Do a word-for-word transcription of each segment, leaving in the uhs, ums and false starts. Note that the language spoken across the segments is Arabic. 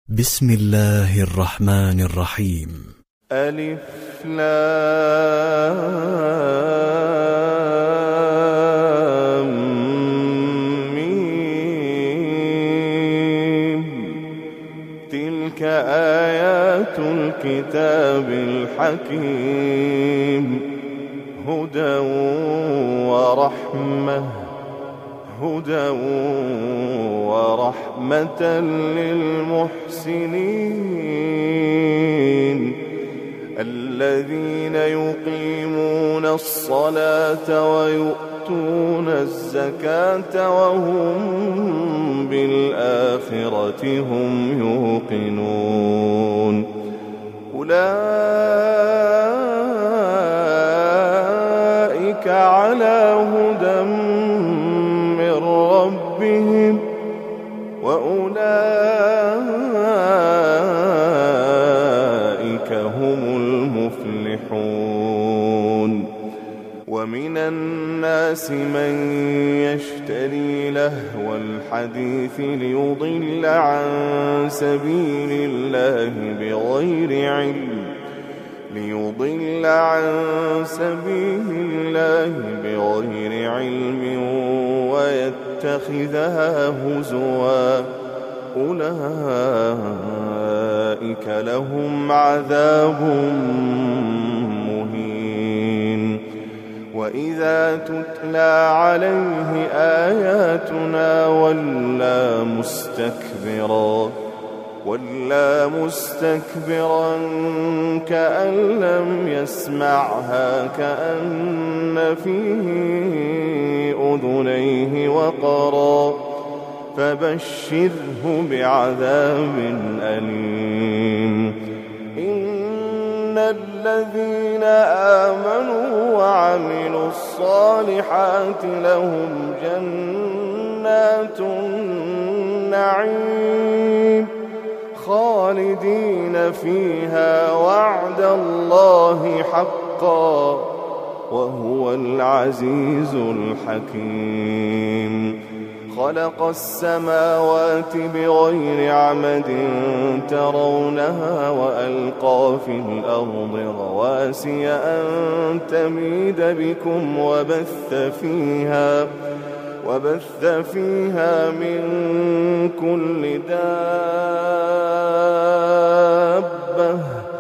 بسم الله الرحمن الرحيم. ألف لام ميم. تلك آيات الكتاب الحكيم، هدى ورحمة هدى ورحمة للمحسنين الذين يقيمون الصلاة ويؤتون الزكاة وهم بالآخرة هم يوقنون. أولئك على هدى من ربهم وأولئك هم المفلحون. ومن الناس من يشتري لهو الحديث ليضل عن سبيل الله بغير علم ليضل عن سبيل الله بغير علم ويتخذها هزوا، أولئك لهم عذاب مهين. وإذا تتلى عليه آياتنا ولى مستكبرا ولا مستكبرا كأن لم يسمعها كأن فيه أذنيه وقرا، فبشره بعذاب أليم. إن الذين آمنوا وعملوا الصالحات لهم جنات النعيم خالدين فيها وعد الله حقا وهو العزيز الحكيم. خلق السماوات بغير عمد ترونها وألقى في الأرض رواسي أن تميد بكم وبث فيها وبث فيها من كل دابة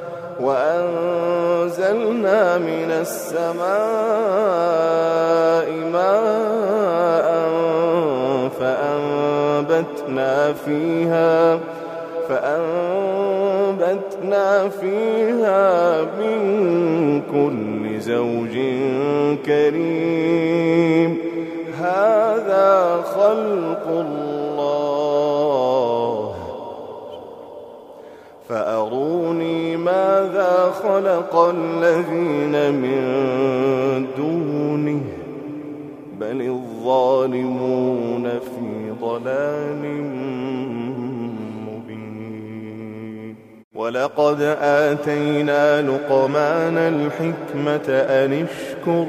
وأنزلنا من السماء ماء فأنبتنا فيها فأنبتنا فيها من كل زوج كريم. هذا خلق الله فأروني ماذا خلق الذين من دونه بل الظالمون في ضلال مبين. ولقد آتينا لقمان الحكمة أن اشكر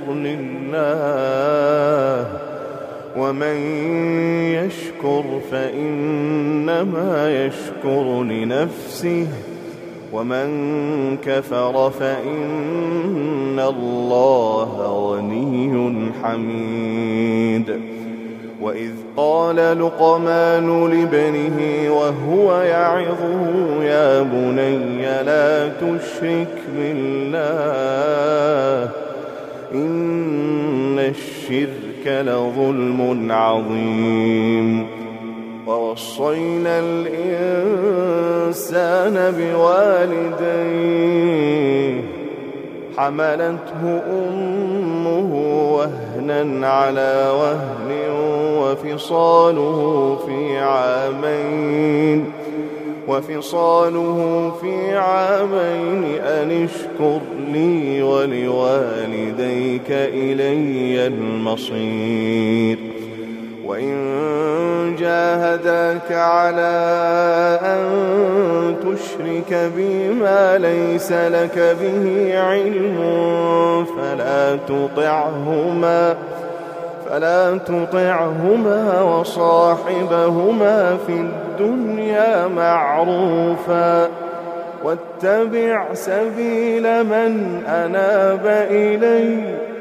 لله ومن يشكر فإنما يشكر لنفسه ومن كفر فإن الله غني حميد. وإذ قال لقمان لابنه وهو يعظه يا بني لا تشرك بالله إن الشرك لظلم عظيم. ووصينا الإنسان بوالديه حملته أمه وهنا على وهن وفصاله في عامين وفصاله في عامين أن اشكر لي ولوالديك إلي المصير. وإن جاهداك على أن تشرك بي ما ليس لك به علم فلا تطعهما فلا تطعهما وصاحبهما في الدنيا الدنيا معروفا واتبع سبيل من أناب إلي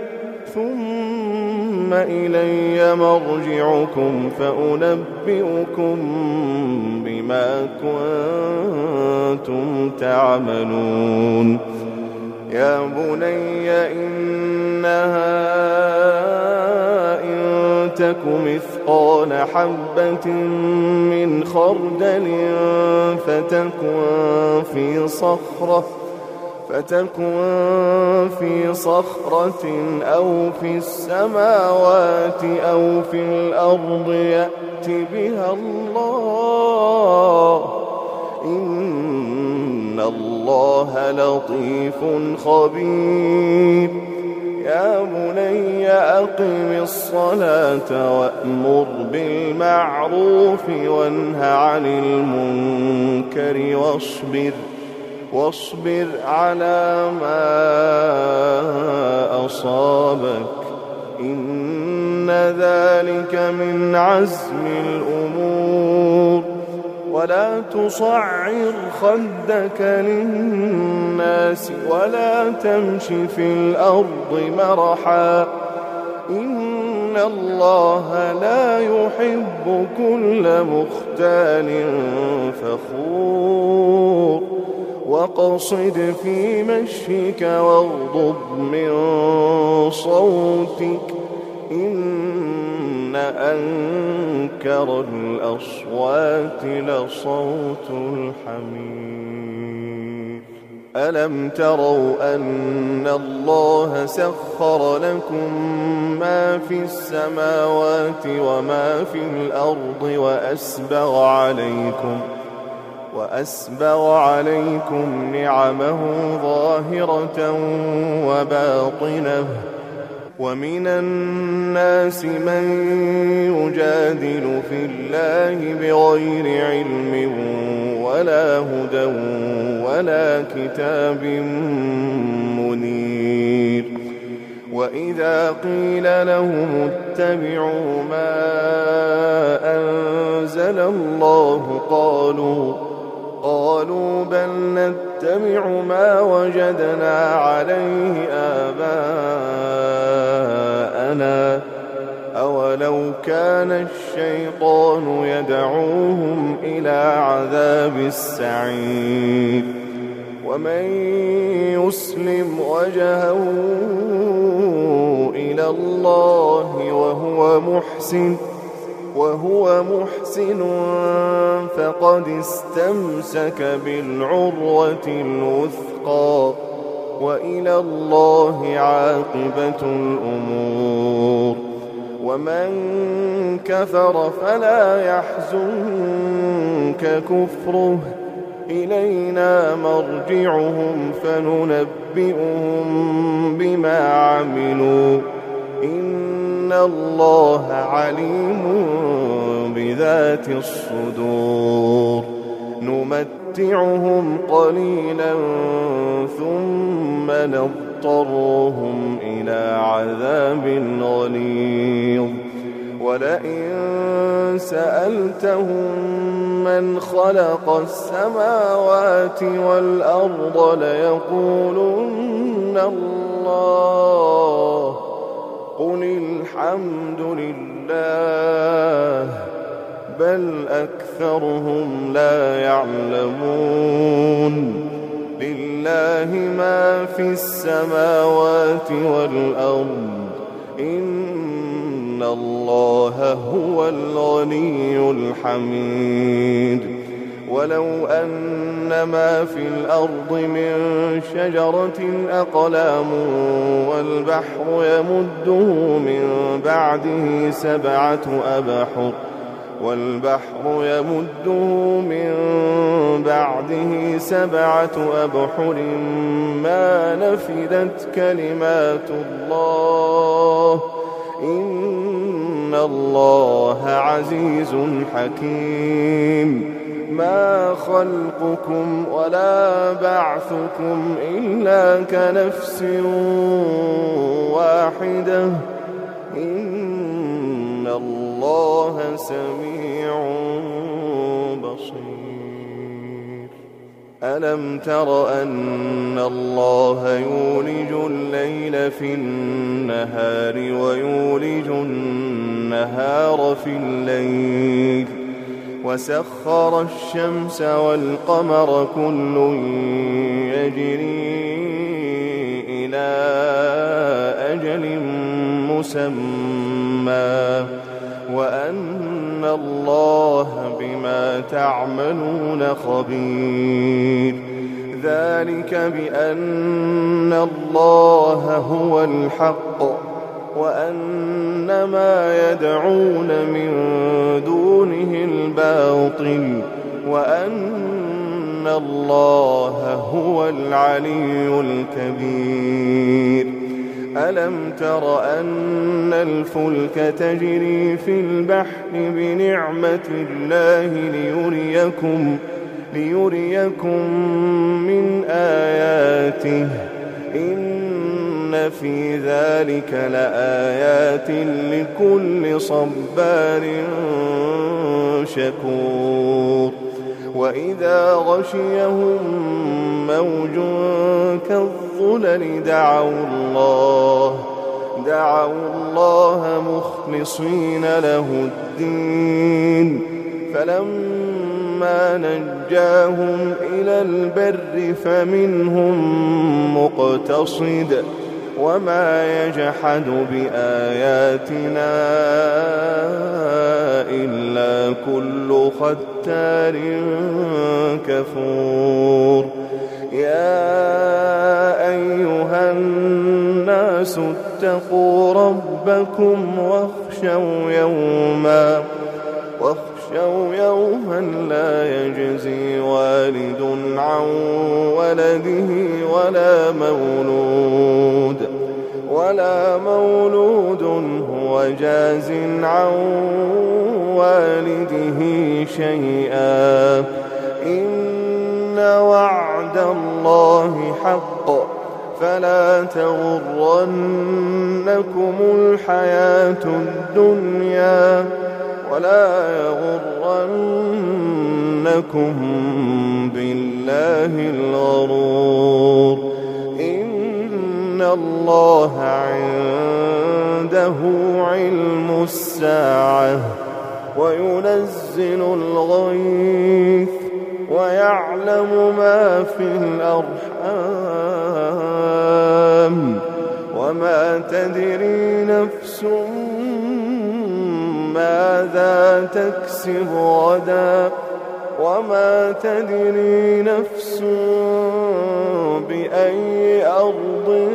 ثم إلي مرجعكم فأنبئكم بما كنتم تعملون. يا بني إنها إن تك مثقال حبة من خردل فتكن في صخرة فتكن في صخرة أو في السماوات أو في الأرض يأت بها الله إن الله لطيف خبير. يا بني أقم الصلاة وأمر بالمعروف وانه عن المنكر واصبر واصبر على ما أصابك إن ذلك من عزم الأمور. ولا تصعر خدك للناس ولا تمش في الأرض مرحا إن الله لا يحب كل مختال فخور. واقصد في مشيك واغضض من صوتك إن أنكر الأصوات لصوت الحمير. ألم تروا أن الله سخر لكم ما في السماوات وما في الأرض وأسبغ عليكم وأسبغ عليكم نعمه ظاهرة وباطنة ومن الناس من يجادل في الله بغير علم ولا هدى ولا كتاب منير. وإذا قيل لهم اتبعوا ما أنزل الله قالوا قالوا بل نتبع ما وجدنا عليه آباءنا أولو كان الشيطان يدعوهم إلى عذاب السعير. ومن يسلم وجهه إلى الله وهو محسن وهو محسن فقد استمسك بالعروة الوثقى وإلى الله عاقبة الأمور. ومن كفر فلا يحزنك كفره إلينا مرجعهم فننبئهم بما عملوا إن الله عليم بذات الصدور. نمتعهم قليلا ثم نضطرهم إلى عذاب غليظ. ولئن سألتهم من خلق السماوات والأرض ليقولن الله قل الحمد لله بل أكثرهم لا يعلمون. لله ما في السماوات والأرض إن الله هو الغني الحميد. ولو أن ما في الأرض من شجرة أقلام والبحر يمده من بعده سبعة أبحر والبحر يمده من بعده سبعة أبحر ما نفدت كلمات الله إن الله عزيز حكيم. ما خلقكم ولا بعثكم إلا كنفس واحدة إن الله سميع بصير. ألم تر أن الله يولج الليل في النهار ويولج النهار في الليل وسخر الشمس والقمر كل يجري إلى أجل مسمى وأن الله بما تعملون خبير ذلك بأن الله هو الحق وأن ما يدعون من دونه الباطل وأن الله هو العلي الكبير ألم تر أن الفلك تجري في البحر بنعمة الله ليريكم, ليريكم من آياته إن في ذلك لآيات لكل صبار شكور وإذا غشيهم موج كالظلل دعوا الله دعوا الله مخلصين له الدين فلما نجاهم إلى البر فمنهم مقتصد وما يجحد بآياتنا إلا كل ختار كفور يا أيها الناس اتقوا ربكم واخشوا يوما واخشوا يوما لا يجزي والد عن ولده ولا مولود ولا مولود هو جاز عن والده شيئا إن وعد الله حق فلا تغرنكم الحياة الدنيا ولا يغرنكم بالله الغرور إن الله عنده علم الساعة وينزل الغيث ويعلم ما في الأرحام وما تدري نفس ماذا تكسب غدا وما تدري نفس بأي أرض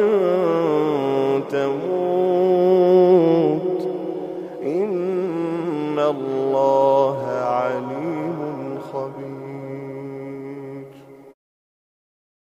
تموت إن الله